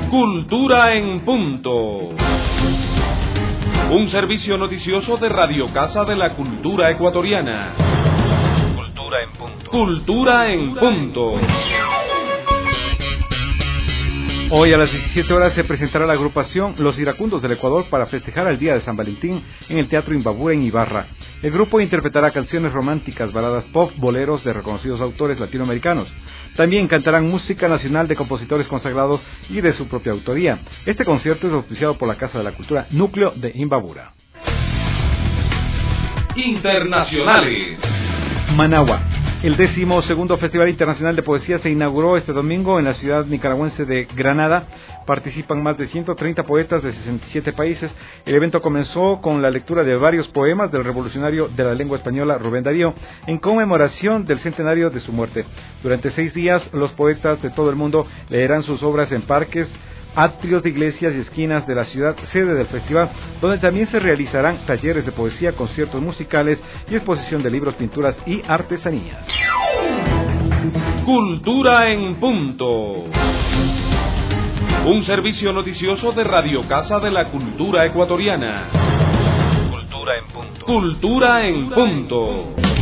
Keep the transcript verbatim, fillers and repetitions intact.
Cultura en punto. Un servicio noticioso de Radio Casa de la Cultura Ecuatoriana. Cultura en punto. Cultura en punto. Hoy a las diecisiete horas se presentará la agrupación Los Iracundos del Ecuador para festejar el Día de San Valentín en el Teatro Imbabura en Ibarra. El grupo interpretará canciones románticas, baladas pop, boleros de reconocidos autores latinoamericanos. También cantarán música nacional de compositores consagrados y de su propia autoría. Este concierto es auspiciado por la Casa de la Cultura Núcleo de Imbabura. Internacionales. Managua. El décimo segundo Festival Internacional de Poesía se inauguró este domingo en la ciudad nicaragüense de Granada. Participan más de ciento treinta poetas de sesenta y siete países. El evento comenzó con la lectura de varios poemas del revolucionario de la lengua española Rubén Darío en conmemoración del centenario de su muerte. Durante seis días, los poetas de todo el mundo leerán sus obras en parques, atrios de iglesias y esquinas de la ciudad sede del festival, donde también se realizarán talleres de poesía, conciertos musicales y exposición de libros, pinturas y artesanías. Cultura en punto. Un servicio noticioso de Radio Casa de la Cultura Ecuatoriana. Cultura en punto. Cultura en punto.